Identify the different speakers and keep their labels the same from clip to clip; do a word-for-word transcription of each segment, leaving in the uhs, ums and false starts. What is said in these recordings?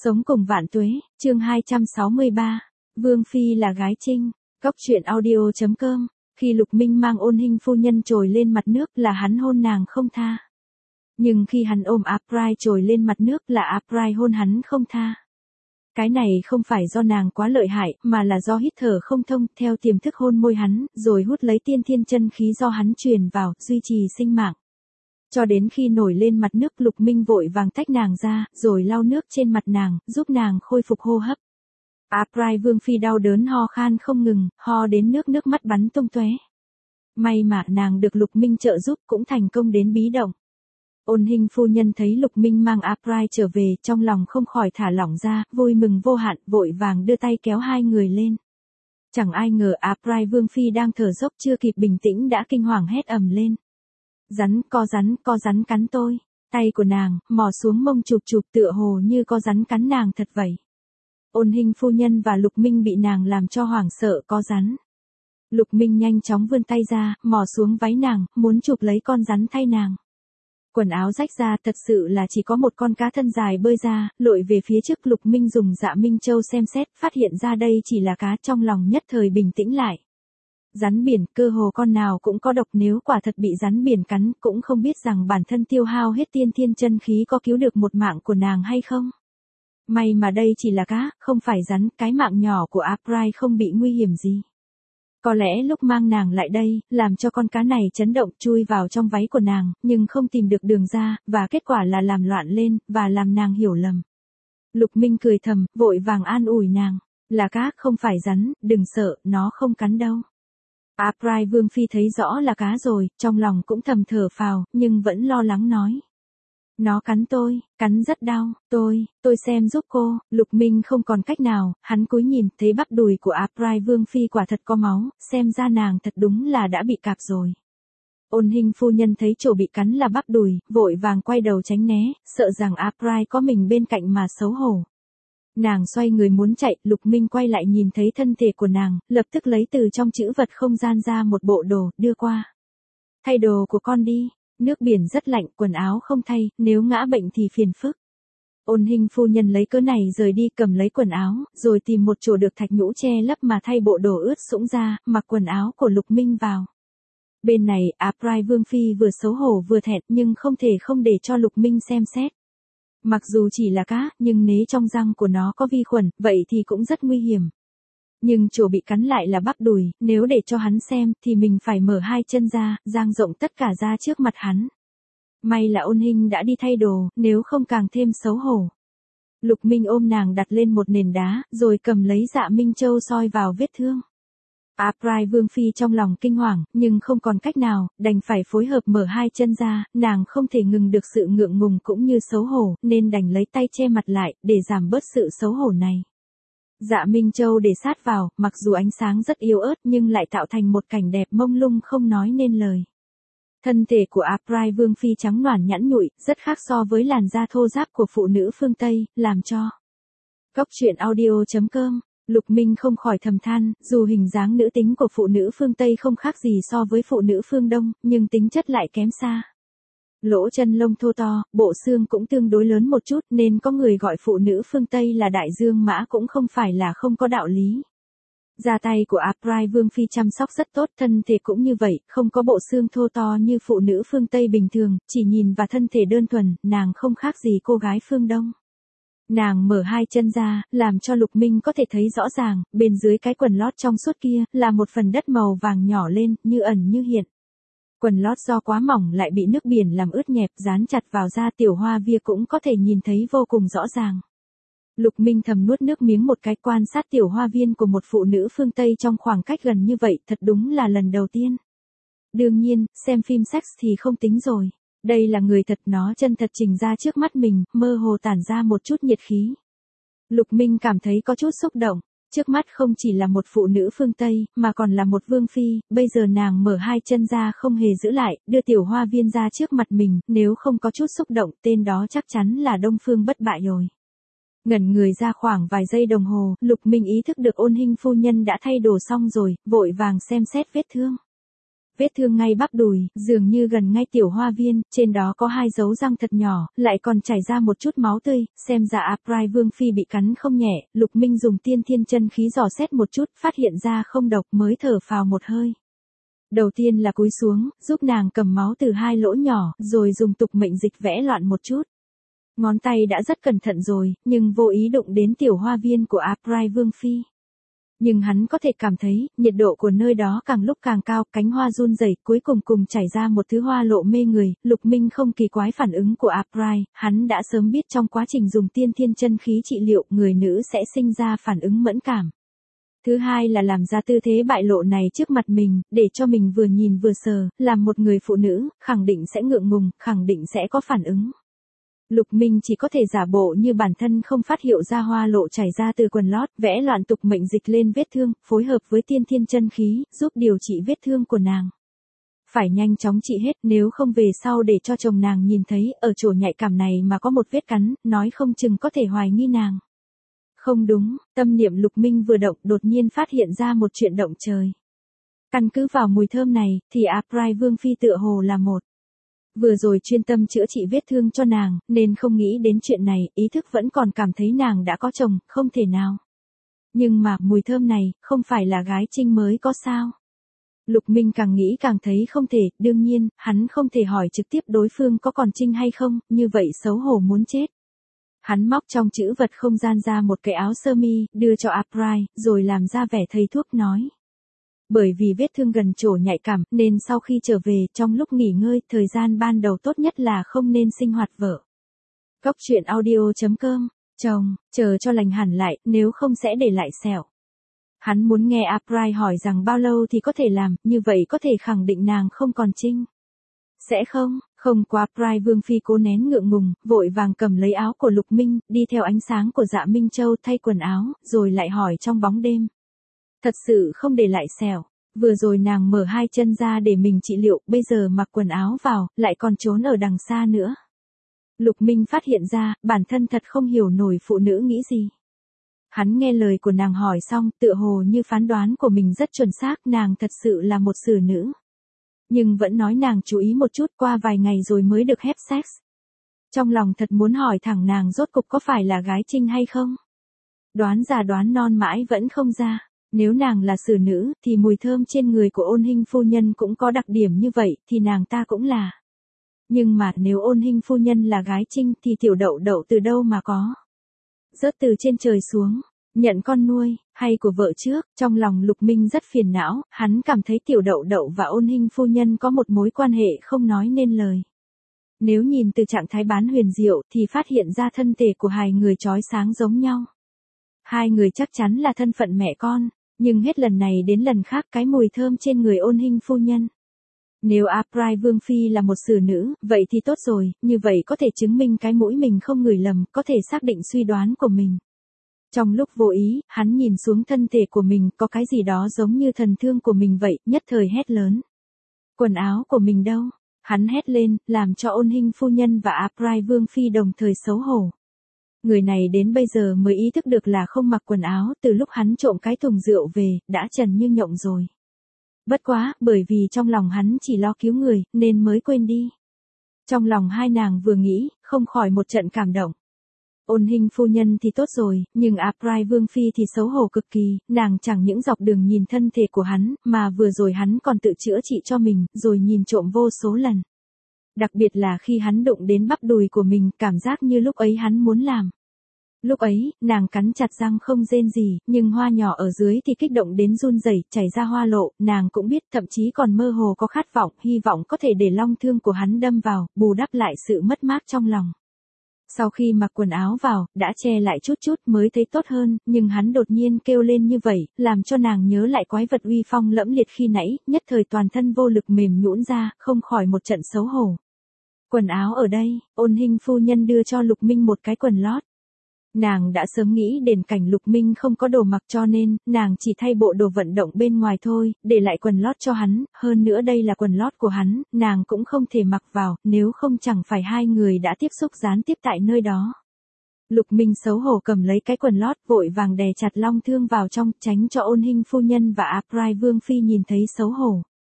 Speaker 1: Sống cùng vạn tuế, chương hai trăm sáu mươi ba, Vương Phi là gái trinh, Cóc truyện audio chấm com, khi Lục Minh mang Ôn Hinh phu nhân trồi lên mặt nước là hắn hôn nàng không tha. Nhưng khi hắn ôm April trồi lên mặt nước là April hôn hắn không tha. Cái này không phải do nàng quá lợi hại, mà là do hít thở không thông, theo tiềm thức hôn môi hắn, rồi hút lấy tiên thiên chân khí do hắn truyền vào, duy trì sinh mạng. Cho đến khi nổi lên mặt nước, Lục Minh vội vàng tách nàng ra, rồi lau nước trên mặt nàng, giúp nàng khôi phục hô hấp. April Vương Phi đau đớn ho khan không ngừng, ho đến nước nước mắt bắn tung tóe. May mà nàng được Lục Minh trợ giúp, cũng thành công đến bí động. Ôn Hinh phu nhân thấy Lục Minh mang April trở về, trong lòng không khỏi thả lỏng ra, vui mừng vô hạn, vội vàng đưa tay kéo hai người lên. Chẳng ai ngờ April Vương Phi đang thở dốc chưa kịp bình tĩnh đã kinh hoàng hét ầm lên. Rắn, co rắn, co rắn cắn tôi. Tay của nàng, mò xuống mông chụp chụp tựa hồ như có rắn cắn nàng thật vậy. Ôn Hinh phu nhân và Lục Minh bị nàng làm cho hoảng sợ có rắn. Lục Minh nhanh chóng vươn tay ra, mò xuống váy nàng, muốn chụp lấy con rắn thay nàng. Quần áo rách ra thật sự là chỉ có một con cá thân dài bơi ra, lội về phía trước. Lục Minh dùng Dạ Minh Châu xem xét, phát hiện ra đây chỉ là cá, trong lòng nhất thời bình tĩnh lại. Rắn biển, cơ hồ con nào cũng có độc, nếu quả thật bị rắn biển cắn, cũng không biết rằng bản thân tiêu hao hết tiên thiên chân khí có cứu được một mạng của nàng hay không. May mà đây chỉ là cá, không phải rắn, cái mạng nhỏ của April không bị nguy hiểm gì. Có lẽ lúc mang nàng lại đây, làm cho con cá này chấn động chui vào trong váy của nàng, nhưng không tìm được đường ra, và kết quả là làm loạn lên, và làm nàng hiểu lầm. Lục Minh cười thầm, vội vàng an ủi nàng, là cá không phải rắn, đừng sợ, nó không cắn đâu. April Vương Phi thấy rõ là cá rồi, trong lòng cũng thầm thở phào, nhưng vẫn lo lắng nói. Nó cắn tôi, cắn rất đau, tôi, tôi xem giúp cô. Lục Minh không còn cách nào, hắn cúi nhìn, thấy bắp đùi của April Vương Phi quả thật có máu, xem ra nàng thật đúng là đã bị cạp rồi. Ôn Hinh phu nhân thấy chỗ bị cắn là bắp đùi, vội vàng quay đầu tránh né, sợ rằng April có mình bên cạnh mà xấu hổ. Nàng xoay người muốn chạy, Lục Minh quay lại nhìn thấy thân thể của nàng, lập tức lấy từ trong trữ vật không gian ra một bộ đồ, đưa qua. Thay đồ của con đi, nước biển rất lạnh, quần áo không thay, nếu ngã bệnh thì phiền phức. Ôn Hinh phu nhân lấy cớ này rời đi, cầm lấy quần áo, rồi tìm một chỗ được thạch nhũ che lấp mà thay bộ đồ ướt sũng ra, mặc quần áo của Lục Minh vào. Bên này, April Vương Phi vừa xấu hổ vừa thẹn, nhưng không thể không để cho Lục Minh xem xét. Mặc dù chỉ là cá, nhưng nế trong răng của nó có vi khuẩn, vậy thì cũng rất nguy hiểm. Nhưng chỗ bị cắn lại là bắp đùi, nếu để cho hắn xem, thì mình phải mở hai chân ra, dang rộng tất cả ra trước mặt hắn. May là Ôn Hinh đã đi thay đồ, nếu không càng thêm xấu hổ. Lục Minh ôm nàng đặt lên một nền đá, rồi cầm lấy Dạ Minh Châu soi vào vết thương. April Vương Phi trong lòng kinh hoàng, nhưng không còn cách nào, đành phải phối hợp mở hai chân ra, nàng không thể ngừng được sự ngượng ngùng cũng như xấu hổ, nên đành lấy tay che mặt lại, để giảm bớt sự xấu hổ này. Dạ Minh Châu để sát vào, mặc dù ánh sáng rất yếu ớt nhưng lại tạo thành một cảnh đẹp mông lung không nói nên lời. Thân thể của April Vương Phi trắng nõn nhẵn nhụi, rất khác so với làn da thô ráp của phụ nữ phương Tây, làm cho Cóc truyện audio chấm com, Lục Minh không khỏi thầm than, dù hình dáng nữ tính của phụ nữ phương Tây không khác gì so với phụ nữ phương Đông, nhưng tính chất lại kém xa. Lỗ chân lông thô to, bộ xương cũng tương đối lớn một chút, nên có người gọi phụ nữ phương Tây là đại dương mã cũng không phải là không có đạo lý. Da tay của April Vương Phi chăm sóc rất tốt, thân thể cũng như vậy, không có bộ xương thô to như phụ nữ phương Tây bình thường, chỉ nhìn vào thân thể đơn thuần, nàng không khác gì cô gái phương Đông. Nàng mở hai chân ra, làm cho Lục Minh có thể thấy rõ ràng, bên dưới cái quần lót trong suốt kia, là một phần đất màu vàng nhỏ lên, như ẩn như hiện. Quần lót do quá mỏng lại bị nước biển làm ướt nhẹp, dán chặt vào da, tiểu hoa via cũng có thể nhìn thấy vô cùng rõ ràng. Lục Minh thầm nuốt nước miếng một cái, quan sát tiểu hoa viên của một phụ nữ phương Tây trong khoảng cách gần như vậy, thật đúng là lần đầu tiên. Đương nhiên, xem phim sex thì không tính rồi. Đây là người thật, nó chân thật trình ra trước mắt mình, mơ hồ tản ra một chút nhiệt khí. Lục Minh cảm thấy có chút xúc động. Trước mắt không chỉ là một phụ nữ phương Tây, mà còn là một vương phi, bây giờ nàng mở hai chân ra không hề giữ lại, đưa tiểu hoa viên ra trước mặt mình, nếu không có chút xúc động, tên đó chắc chắn là Đông Phương bất bại rồi. Ngẩn người ra khoảng vài giây đồng hồ, Lục Minh ý thức được Ôn Hinh phu nhân đã thay đồ xong rồi, vội vàng xem xét vết thương. Vết thương ngay bắp đùi, dường như gần ngay tiểu hoa viên, trên đó có hai dấu răng thật nhỏ, lại còn chảy ra một chút máu tươi, xem ra Aprai Vương Phi bị cắn không nhẹ, Lục Minh dùng tiên thiên chân khí dò xét một chút, phát hiện ra không độc mới thở phào một hơi. Đầu tiên là cúi xuống, giúp nàng cầm máu từ hai lỗ nhỏ, rồi dùng tục mệnh dịch vẽ loạn một chút. Ngón tay đã rất cẩn thận rồi, nhưng vô ý đụng đến tiểu hoa viên của Aprai Vương Phi. Nhưng hắn có thể cảm thấy, nhiệt độ của nơi đó càng lúc càng cao, cánh hoa run rẩy, cuối cùng cùng chảy ra một thứ hoa lộ mê người, Lục Minh không kỳ quái phản ứng của Aprai, hắn đã sớm biết trong quá trình dùng tiên thiên chân khí trị liệu, người nữ sẽ sinh ra phản ứng mẫn cảm. Thứ hai là làm ra tư thế bại lộ này trước mặt mình, để cho mình vừa nhìn vừa sờ, làm một người phụ nữ, khẳng định sẽ ngượng ngùng, khẳng định sẽ có phản ứng. Lục Minh chỉ có thể giả bộ như bản thân không phát hiện ra hoa lộ chảy ra từ quần lót, vẽ loạn tục mệnh dịch lên vết thương, phối hợp với tiên thiên chân khí, giúp điều trị vết thương của nàng. Phải nhanh chóng trị hết, nếu không về sau để cho chồng nàng nhìn thấy, ở chỗ nhạy cảm này mà có một vết cắn, nói không chừng có thể hoài nghi nàng. Không đúng, tâm niệm Lục Minh vừa động, đột nhiên phát hiện ra một chuyện động trời. Căn cứ vào mùi thơm này, thì Aprai Vương Phi tựa hồ là một. Vừa rồi chuyên tâm chữa trị vết thương cho nàng, nên không nghĩ đến chuyện này, ý thức vẫn còn cảm thấy nàng đã có chồng, không thể nào. Nhưng mà, mùi thơm này, không phải là gái Trinh mới có sao. Lục Minh càng nghĩ càng thấy không thể, đương nhiên, hắn không thể hỏi trực tiếp đối phương có còn Trinh hay không, như vậy xấu hổ muốn chết. Hắn móc trong chữ vật không gian ra một cái áo sơ mi, đưa cho Aprai, rồi làm ra vẻ thầy thuốc nói. Bởi vì vết thương gần chỗ nhạy cảm, nên sau khi trở về, trong lúc nghỉ ngơi, thời gian ban đầu tốt nhất là không nên sinh hoạt vợ. Cốc truyện audio chấm com, chồng, chờ cho lành hẳn lại, nếu không sẽ để lại sẹo. Hắn muốn nghe Aprai hỏi rằng bao lâu thì có thể làm, như vậy có thể khẳng định nàng không còn Trinh. Sẽ không, không qua Aprai Vương Phi cố nén ngượng ngùng, vội vàng cầm lấy áo của Lục Minh, đi theo ánh sáng của Dạ Minh Châu thay quần áo, rồi lại hỏi trong bóng đêm. Thật sự không để lại sẹo, vừa rồi nàng mở hai chân ra để mình trị liệu, bây giờ mặc quần áo vào, lại còn trốn ở đằng xa nữa. Lục Minh phát hiện ra, bản thân thật không hiểu nổi phụ nữ nghĩ gì. Hắn nghe lời của nàng hỏi xong, tựa hồ như phán đoán của mình rất chuẩn xác, nàng thật sự là một xử nữ. Nhưng vẫn nói nàng chú ý một chút, qua vài ngày rồi mới được have sex. Trong lòng thật muốn hỏi thẳng nàng rốt cục có phải là gái Trinh hay không. Đoán già đoán non mãi vẫn không ra. Nếu nàng là xử nữ, thì mùi thơm trên người của Ôn Hinh phu nhân cũng có đặc điểm như vậy, thì nàng ta cũng là. Nhưng mà nếu Ôn Hinh phu nhân là gái Trinh thì tiểu đậu đậu từ đâu mà có. Rớt từ trên trời xuống, nhận con nuôi, hay của vợ trước, trong lòng Lục Minh rất phiền não, hắn cảm thấy tiểu đậu đậu và Ôn Hinh phu nhân có một mối quan hệ không nói nên lời. Nếu nhìn từ trạng thái bán huyền diệu thì phát hiện ra thân thể của hai người chói sáng giống nhau. Hai người chắc chắn là thân phận mẹ con, nhưng hết lần này đến lần khác cái mùi thơm trên người Ôn Hinh phu nhân. Nếu Aprai Vương Phi là một xử nữ, vậy thì tốt rồi, như vậy có thể chứng minh cái mũi mình không ngửi lầm, có thể xác định suy đoán của mình. Trong lúc vô ý, hắn nhìn xuống thân thể của mình, có cái gì đó giống như thần thương của mình vậy, nhất thời hét lớn. Quần áo của mình đâu? Hắn hét lên, làm cho Ôn Hinh phu nhân và Aprai Vương Phi đồng thời xấu hổ. Người này đến bây giờ mới ý thức được là không mặc quần áo, từ lúc hắn trộm cái thùng rượu về, đã trần như nhộng rồi. Bất quá, bởi vì trong lòng hắn chỉ lo cứu người, nên mới quên đi. Trong lòng hai nàng vừa nghĩ, không khỏi một trận cảm động. Ôn Hinh phu nhân thì tốt rồi, nhưng Aprai Vương Phi thì xấu hổ cực kỳ, nàng chẳng những dọc đường nhìn thân thể của hắn, mà vừa rồi hắn còn tự chữa trị cho mình, rồi nhìn trộm vô số lần. Đặc biệt là khi hắn đụng đến bắp đùi của mình, cảm giác như lúc ấy hắn muốn làm. Lúc ấy, nàng cắn chặt răng không rên gì, nhưng hoa nhỏ ở dưới thì kích động đến run rẩy, chảy ra hoa lộ, nàng cũng biết, thậm chí còn mơ hồ có khát vọng, hy vọng có thể để long thương của hắn đâm vào, bù đắp lại sự mất mát trong lòng. Sau khi mặc quần áo vào, đã che lại chút chút mới thấy tốt hơn, nhưng hắn đột nhiên kêu lên như vậy, làm cho nàng nhớ lại quái vật uy phong lẫm liệt khi nãy, nhất thời toàn thân vô lực mềm nhũn ra, không khỏi một trận xấu hổ. Quần áo ở đây, Ôn Hinh phu nhân đưa cho Lục Minh một cái quần lót. Nàng đã sớm nghĩ đến cảnh Lục Minh không có đồ mặc cho nên, nàng chỉ thay bộ đồ vận động bên ngoài thôi, để lại quần lót cho hắn, hơn nữa đây là quần lót của hắn, nàng cũng không thể mặc vào, nếu không chẳng phải hai người đã tiếp xúc gián tiếp tại nơi đó. Lục Minh xấu hổ cầm lấy cái quần lót, vội vàng đè chặt long thương vào trong, tránh cho Ôn Hinh phu nhân và Aprai Vương Phi nhìn thấy xấu hổ.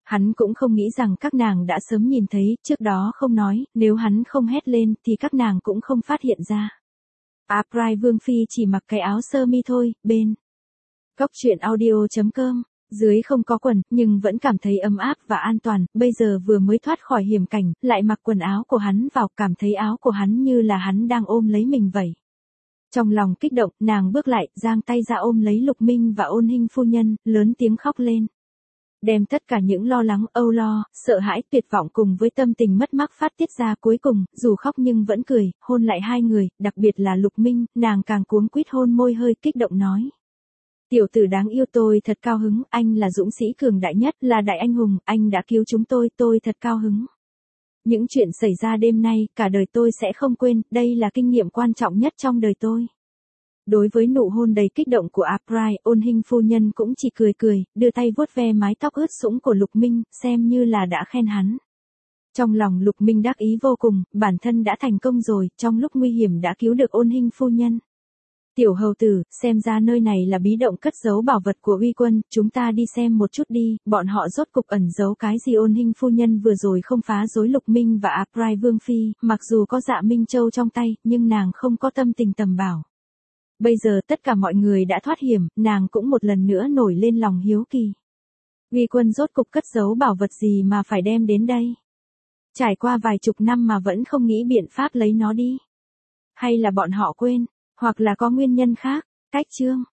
Speaker 1: Hắn cũng không nghĩ rằng các nàng đã sớm nhìn thấy, trước đó không nói, nếu hắn không hét lên thì các nàng cũng không phát hiện ra. April Vương Phi chỉ mặc cái áo sơ mi thôi, bên. Cóc truyện audio chấm com, dưới không có quần, nhưng vẫn cảm thấy ấm áp và an toàn, bây giờ vừa mới thoát khỏi hiểm cảnh, lại mặc quần áo của hắn vào, cảm thấy áo của hắn như là hắn đang ôm lấy mình vậy. Trong lòng kích động, nàng bước lại, giang tay ra ôm lấy Lục Minh và Ôn Hinh phu nhân, lớn tiếng khóc lên. Đem tất cả những lo lắng, âu lo, sợ hãi, tuyệt vọng cùng với tâm tình mất mát phát tiết ra, cuối cùng, dù khóc nhưng vẫn cười, hôn lại hai người, đặc biệt là Lục Minh, nàng càng cuống quýt hôn môi hơi kích động nói. Tiểu tử đáng yêu, tôi thật cao hứng, anh là dũng sĩ cường đại nhất, là đại anh hùng, anh đã cứu chúng tôi, tôi thật cao hứng. Những chuyện xảy ra đêm nay, cả đời tôi sẽ không quên, đây là kinh nghiệm quan trọng nhất trong đời tôi. Đối với nụ hôn đầy kích động của April, Ôn Hinh phu nhân cũng chỉ cười cười, đưa tay vuốt ve mái tóc ướt sũng của Lục Minh, xem như là đã khen hắn. Trong lòng Lục Minh đắc ý vô cùng, bản thân đã thành công rồi, trong lúc nguy hiểm đã cứu được Ôn Hinh phu nhân. Tiểu hầu tử, xem ra nơi này là bí động cất giấu bảo vật của uy quân, chúng ta đi xem một chút đi, bọn họ rốt cục ẩn giấu cái gì. Ôn Hinh phu nhân vừa rồi không phá rối Lục Minh và April Vương Phi, mặc dù có Dạ Minh Châu trong tay, nhưng nàng không có tâm tình tầm bảo. Bây giờ tất cả mọi người đã thoát hiểm, nàng cũng một lần nữa nổi lên lòng hiếu kỳ. Uy quân rốt cục cất giấu bảo vật gì mà phải đem đến đây? Trải qua vài chục năm mà vẫn không nghĩ biện pháp lấy nó đi. Hay là bọn họ quên, hoặc là có nguyên nhân khác, cách chương.